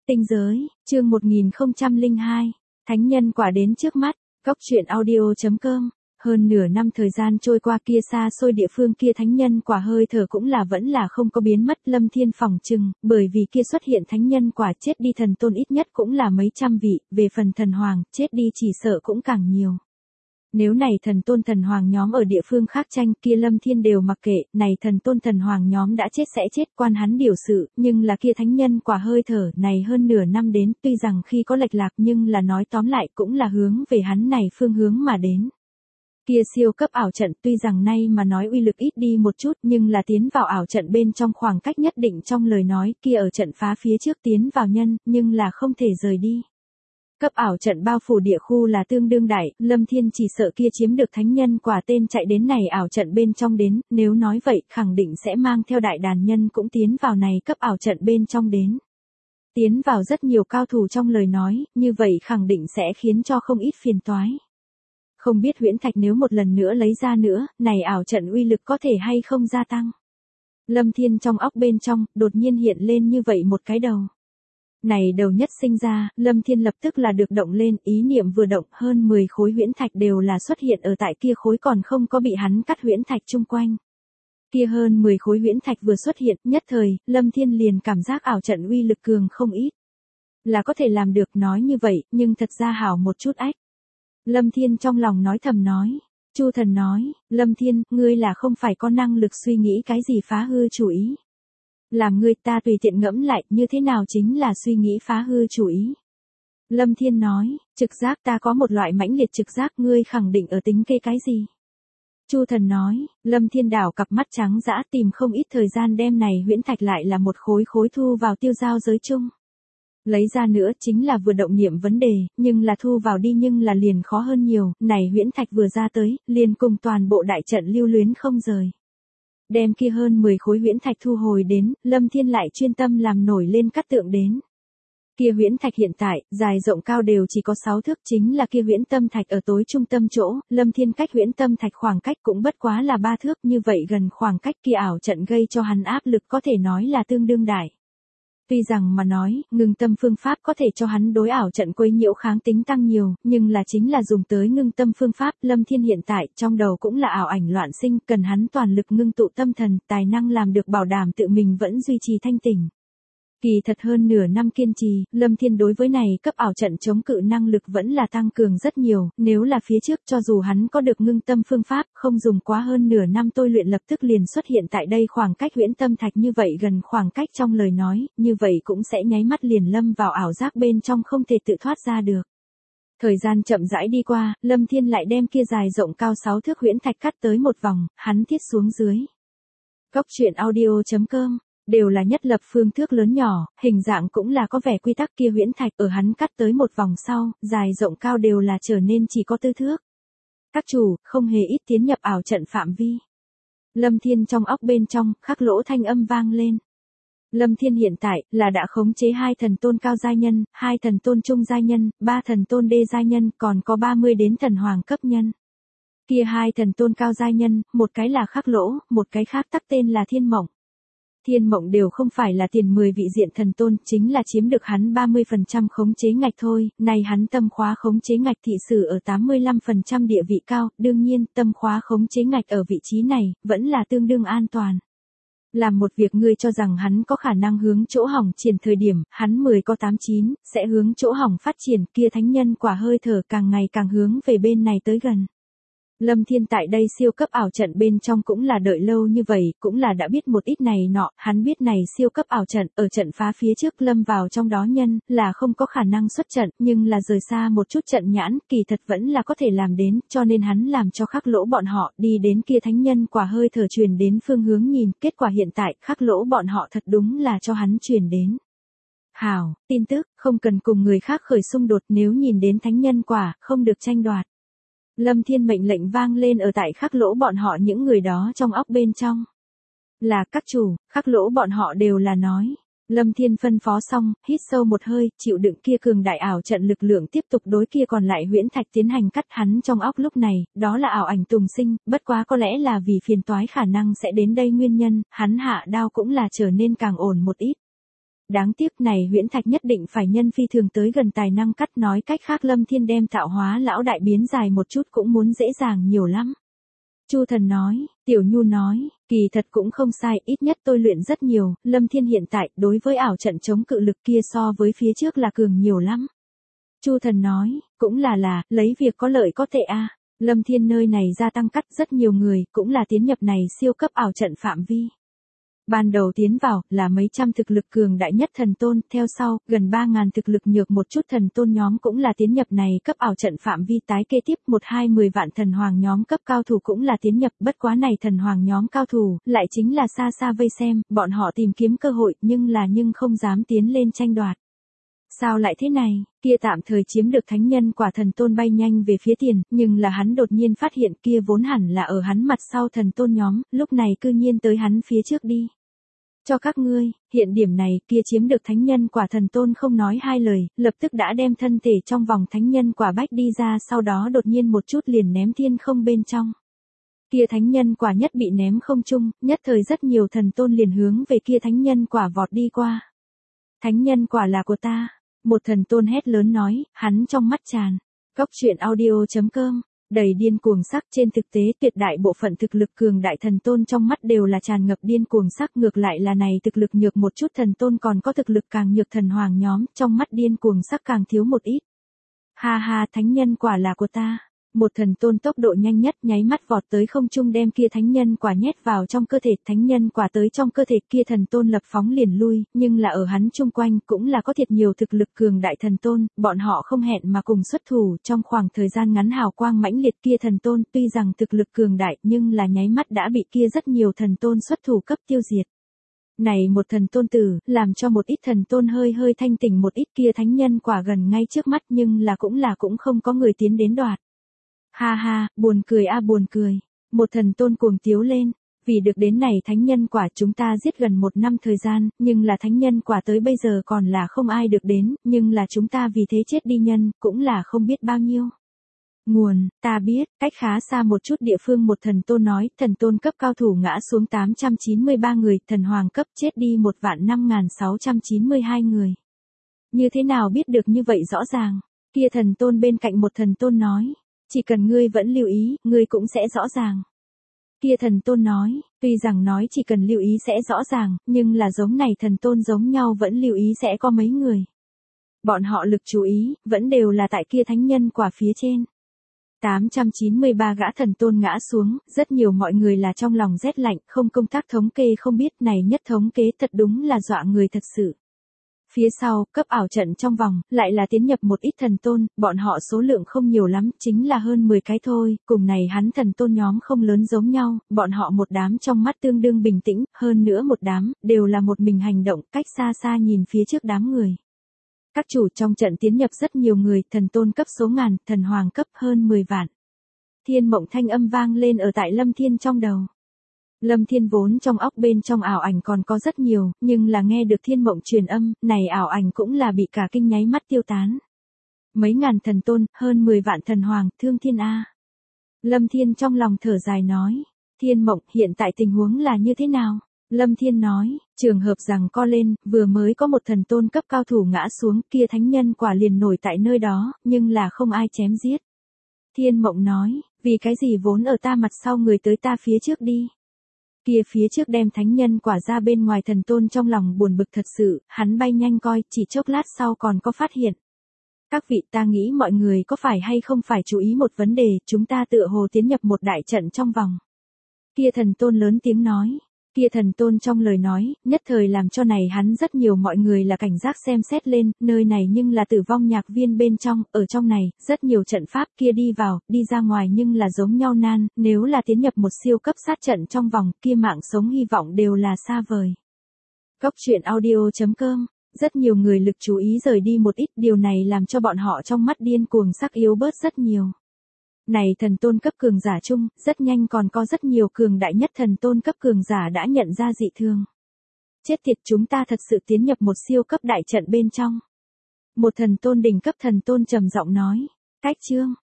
Tinh giới, chương 1002, Thánh nhân quả đến trước mắt, Góc truyện audio.com. Hơn nửa năm thời gian trôi qua kia xa xôi địa phương kia thánh nhân quả hơi thở cũng vẫn là không có biến mất. Lâm Thiên phỏng chừng, bởi vì kia xuất hiện thánh nhân quả chết đi thần tôn ít nhất cũng là mấy trăm vị, về phần thần hoàng, chết đi chỉ sợ cũng càng nhiều. Nếu này thần tôn thần hoàng nhóm ở địa phương khác tranh kia Lâm Thiên đều mặc kệ, này thần tôn thần hoàng nhóm đã chết sẽ chết quan hắn điều sự, nhưng là kia thánh nhân quả hơi thở này hơn nửa năm đến, tuy rằng khi có lệch lạc nhưng là nói tóm lại cũng là hướng về hắn này phương hướng mà đến. Kia siêu cấp ảo trận tuy rằng nay mà nói uy lực ít đi một chút nhưng là tiến vào ảo trận bên trong khoảng cách nhất định trong lời nói kia ở trận phá phía trước tiến vào nhân, nhưng là không thể rời đi. Cấp ảo trận bao phủ địa khu là tương đương đại, Lâm Thiên chỉ sợ kia chiếm được thánh nhân quả tên chạy đến này ảo trận bên trong đến, nếu nói vậy khẳng định sẽ mang theo đại đàn nhân cũng tiến vào này cấp ảo trận bên trong đến. Tiến vào rất nhiều cao thủ trong lời nói, như vậy khẳng định sẽ khiến cho không ít phiền toái. Không biết huyễn thạch nếu một lần nữa lấy ra nữa, này ảo trận uy lực có thể hay không gia tăng. Lâm Thiên trong óc bên trong, đột nhiên hiện lên như vậy một cái đầu. Này đầu nhất sinh ra, Lâm Thiên lập tức là được động lên, ý niệm vừa động hơn 10 khối huyễn thạch đều là xuất hiện ở tại kia khối còn không có bị hắn cắt huyễn thạch chung quanh. Kia hơn 10 khối huyễn thạch vừa xuất hiện, nhất thời, Lâm Thiên liền cảm giác ảo trận uy lực cường không ít. Là có thể làm được nói như vậy, nhưng thật ra hảo một chút ách. Lâm Thiên trong lòng nói thầm nói. Chu thần nói, Lâm Thiên, ngươi là không phải có năng lực suy nghĩ cái gì phá hư chủ ý. Làm ngươi ta tùy tiện ngẫm lại như thế nào chính là suy nghĩ phá hư chủ ý. Lâm Thiên nói, trực giác ta có một loại mãnh liệt trực giác ngươi khẳng định ở tính kê cái gì. Chu thần nói, Lâm Thiên đảo cặp mắt trắng dã tìm không ít thời gian đem này huyễn thạch lại là một khối khối thu vào tiêu giao giới chung. Lấy ra nữa chính là vừa động niệm vấn đề, nhưng là thu vào đi nhưng là liền khó hơn nhiều, này huyễn thạch vừa ra tới, liền cùng toàn bộ đại trận lưu luyến không rời. Đem kia hơn 10 khối huyễn thạch thu hồi đến, Lâm Thiên lại chuyên tâm làm nổi lên cắt tượng đến. Kia huyễn thạch hiện tại, dài rộng cao đều chỉ có 6 thước chính là kia huyễn tâm thạch ở tối trung tâm chỗ, Lâm Thiên cách huyễn tâm thạch khoảng cách cũng bất quá là 3 thước như vậy gần khoảng cách kia ảo trận gây cho hắn áp lực có thể nói là tương đương đại. Tuy rằng mà nói, ngưng tâm phương pháp có thể cho hắn đối ảo trận quấy nhiễu kháng tính tăng nhiều, nhưng là chính là dùng tới ngưng tâm phương pháp, Lâm Thiên hiện tại trong đầu cũng là ảo ảnh loạn sinh, cần hắn toàn lực ngưng tụ tâm thần, tài năng làm được bảo đảm tự mình vẫn duy trì thanh tỉnh. Kỳ thật hơn nửa năm kiên trì, Lâm Thiên đối với này cấp ảo trận chống cự năng lực vẫn là tăng cường rất nhiều, nếu là phía trước cho dù hắn có được ngưng tâm phương pháp, không dùng quá hơn nửa năm tôi luyện lập tức liền xuất hiện tại đây khoảng cách huyễn tâm thạch như vậy gần khoảng cách trong lời nói, như vậy cũng sẽ nháy mắt liền lâm vào ảo giác bên trong không thể tự thoát ra được. Thời gian chậm rãi đi qua, Lâm Thiên lại đem kia dài rộng cao 6 thước huyễn thạch cắt tới một vòng, hắn thiết xuống dưới. Góc truyện audio.com đều là nhất lập phương thước lớn nhỏ, hình dạng cũng là có vẻ quy tắc kia huyễn thạch ở hắn cắt tới một vòng sau, dài rộng cao đều là trở nên chỉ có 4 thước. Các chủ, không hề ít tiến nhập ảo trận phạm vi. Lâm Thiên trong óc bên trong, khắc lỗ thanh âm vang lên. Lâm Thiên hiện tại, là đã khống chế 2 thần tôn cao giai nhân, 2 thần tôn trung giai nhân, 3 thần tôn đê giai nhân, còn có 30 đến thần hoàng cấp nhân. Kia 2 thần tôn cao giai nhân, một cái là khắc lỗ, một cái khác tắc tên là Thiên Mộng. Thiên Mộng đều không phải là tiền 10 vị diện thần tôn, chính là chiếm được hắn 30% khống chế ngạch thôi, này hắn tâm khóa khống chế ngạch thị sử ở 85% địa vị cao, đương nhiên, tâm khóa khống chế ngạch ở vị trí này, vẫn là tương đương an toàn. Làm một việc ngươi cho rằng hắn có khả năng hướng chỗ hỏng triển thời điểm, hắn 10 có 89, sẽ hướng chỗ hỏng phát triển, kia thánh nhân quả hơi thở càng ngày càng hướng về bên này tới gần. Lâm Thiên tại đây siêu cấp ảo trận bên trong cũng là đợi lâu như vậy, cũng là đã biết một ít này nọ, hắn biết này siêu cấp ảo trận, ở trận phá phía trước lâm vào trong đó nhân, là không có khả năng xuất trận, nhưng là rời xa một chút trận nhãn, kỳ thật vẫn là có thể làm đến, cho nên hắn làm cho khắc lỗ bọn họ đi đến kia thánh nhân quả hơi thở truyền đến phương hướng nhìn, kết quả hiện tại, khắc lỗ bọn họ thật đúng là cho hắn truyền đến. Hảo, tin tức, không cần cùng người khác khởi xung đột nếu nhìn đến thánh nhân quả, không được tranh đoạt. Lâm Thiên mệnh lệnh vang lên ở tại khắc lỗ bọn họ những người đó trong óc bên trong. Là các chủ, khắc lỗ bọn họ đều là nói. Lâm Thiên phân phó xong, hít sâu một hơi, chịu đựng kia cường đại ảo trận lực lượng tiếp tục đối kia còn lại huyễn thạch tiến hành cắt hắn trong óc lúc này, đó là ảo ảnh tùng sinh, bất quá có lẽ là vì phiền toái khả năng sẽ đến đây nguyên nhân, hắn hạ đao cũng là trở nên càng ổn một ít. Đáng tiếc này huyễn thạch nhất định phải nhân phi thường tới gần tài năng cắt, nói cách khác Lâm Thiên đem tạo hóa lão đại biến dài một chút cũng muốn dễ dàng nhiều lắm. Chu Thần nói, Tiểu Nhu nói, kỳ thật cũng không sai, ít nhất tôi luyện rất nhiều, Lâm Thiên hiện tại đối với ảo trận chống cự lực kia so với phía trước là cường nhiều lắm. Chu Thần nói, cũng là, lấy việc có lợi có tệ a. Lâm Thiên nơi này gia tăng cắt rất nhiều người, cũng là tiến nhập này siêu cấp ảo trận phạm vi. Ban đầu tiến vào, là mấy trăm thực lực cường đại nhất thần tôn, theo sau, gần 3.000 thực lực nhược một chút thần tôn nhóm cũng là tiến nhập này cấp ảo trận phạm vi tái kế tiếp 1-2-10 vạn thần hoàng nhóm cấp cao thủ cũng là tiến nhập, bất quá này thần hoàng nhóm cao thủ, lại chính là xa xa vây xem, bọn họ tìm kiếm cơ hội, nhưng không dám tiến lên tranh đoạt. Sao lại thế này, kia tạm thời chiếm được thánh nhân quả thần tôn bay nhanh về phía tiền, nhưng là hắn đột nhiên phát hiện kia vốn hẳn là ở hắn mặt sau thần tôn nhóm, lúc này cư nhiên tới hắn phía trước đi. Cho các ngươi, hiện điểm này kia chiếm được thánh nhân quả thần tôn không nói hai lời, lập tức đã đem thân thể trong vòng thánh nhân quả bách đi ra, sau đó đột nhiên một chút liền ném thiên không bên trong. Kia thánh nhân quả nhất bị ném không trung, nhất thời rất nhiều thần tôn liền hướng về kia thánh nhân quả vọt đi qua. Thánh nhân quả là của ta, một thần tôn hét lớn nói, hắn trong mắt tràn. Góc truyện audio.com đầy điên cuồng sắc, trên thực tế tuyệt đại bộ phận thực lực cường đại thần tôn trong mắt đều là tràn ngập điên cuồng sắc, ngược lại là này thực lực nhược một chút thần tôn còn có thực lực càng nhược thần hoàng nhóm, trong mắt điên cuồng sắc càng thiếu một ít. Ha ha, thánh nhân quả là của ta. Một thần tôn tốc độ nhanh nhất nháy mắt vọt tới không trung đem kia thánh nhân quả nhét vào trong cơ thể, thánh nhân quả tới trong cơ thể kia thần tôn lập phóng liền lui, nhưng là ở hắn chung quanh cũng là có thiệt nhiều thực lực cường đại thần tôn, bọn họ không hẹn mà cùng xuất thủ, trong khoảng thời gian ngắn hào quang mãnh liệt kia thần tôn tuy rằng thực lực cường đại nhưng là nháy mắt đã bị kia rất nhiều thần tôn xuất thủ cấp tiêu diệt. Này một thần tôn tử, làm cho một ít thần tôn hơi thanh tỉnh một ít, kia thánh nhân quả gần ngay trước mắt nhưng là cũng không có người tiến đến đoạt. Ha ha, buồn cười a buồn cười. Một thần tôn cuồng tiếu lên, vì được đến này thánh nhân quả chúng ta giết gần 1 năm thời gian, nhưng là thánh nhân quả tới bây giờ còn là không ai được đến, nhưng là chúng ta vì thế chết đi nhân, cũng là không biết bao nhiêu. Nguồn, ta biết, cách khá xa một chút địa phương một thần tôn nói, thần tôn cấp cao thủ ngã xuống 893 người, thần hoàng cấp chết đi 1.5692 người. Như thế nào biết được như vậy rõ ràng? Kia thần tôn bên cạnh một thần tôn nói. Chỉ cần ngươi vẫn lưu ý, ngươi cũng sẽ rõ ràng. Kia thần tôn nói, tuy rằng nói chỉ cần lưu ý sẽ rõ ràng, nhưng là giống này thần tôn giống nhau vẫn lưu ý sẽ có mấy người. Bọn họ lực chú ý, vẫn đều là tại kia thánh nhân quả phía trên. 893 gã thần tôn ngã xuống, rất nhiều mọi người là trong lòng rét lạnh, không công tác thống kê không biết này nhất thống kế thật đúng là dọa người thật sự. Phía sau, cấp ảo trận trong vòng, lại là tiến nhập một ít thần tôn, bọn họ số lượng không nhiều lắm, chính là hơn 10 cái thôi, cùng này hắn thần tôn nhóm không lớn giống nhau, bọn họ một đám trong mắt tương đương bình tĩnh, hơn nữa một đám, đều là một mình hành động, cách xa xa nhìn phía trước đám người. Các chủ trong trận tiến nhập rất nhiều người, thần tôn cấp số ngàn, thần hoàng cấp hơn 10 vạn. Thiên mộng thanh âm vang lên ở tại Lâm Thiên trong đầu. Lâm Thiên vốn trong óc bên trong ảo ảnh còn có rất nhiều, nhưng là nghe được thiên mộng truyền âm, này ảo ảnh cũng là bị cả kinh nháy mắt tiêu tán. Mấy ngàn thần tôn, hơn 10 vạn thần hoàng, thương thiên A. Lâm Thiên trong lòng thở dài nói, thiên mộng hiện tại tình huống là như thế nào? Lâm Thiên nói, trường hợp rằng co lên, vừa mới có một thần tôn cấp cao thủ ngã xuống, kia thánh nhân quả liền nổi tại nơi đó, nhưng là không ai chém giết. Thiên mộng nói, vì cái gì vốn ở ta mặt sau người tới ta phía trước đi. Kia phía trước đem thánh nhân quả ra bên ngoài thần tôn trong lòng buồn bực thật sự, hắn bay nhanh coi, chỉ chốc lát sau còn có phát hiện. Các vị ta nghĩ mọi người có phải hay không phải chú ý một vấn đề, chúng ta tựa hồ tiến nhập một đại trận trong vòng. Kia thần tôn lớn tiếng nói. Kia thần tôn trong lời nói, nhất thời làm cho này hắn rất nhiều mọi người là cảnh giác xem xét lên, nơi này nhưng là tử vong nhạc viên bên trong, ở trong này, rất nhiều trận pháp kia đi vào, đi ra ngoài nhưng là giống nhau nan, nếu là tiến nhập một siêu cấp sát trận trong vòng, kia mạng sống hy vọng đều là xa vời. Góc truyện audio.com, rất nhiều người lực chú ý rời đi một ít, điều này làm cho bọn họ trong mắt điên cuồng sắc yếu bớt rất nhiều. Này thần tôn cấp cường giả chung, rất nhanh còn có rất nhiều cường đại nhất thần tôn cấp cường giả đã nhận ra dị thường. Chết tiệt, chúng ta thật sự tiến nhập một siêu cấp đại trận bên trong. Một thần tôn đỉnh cấp thần tôn trầm giọng nói. Cách chương.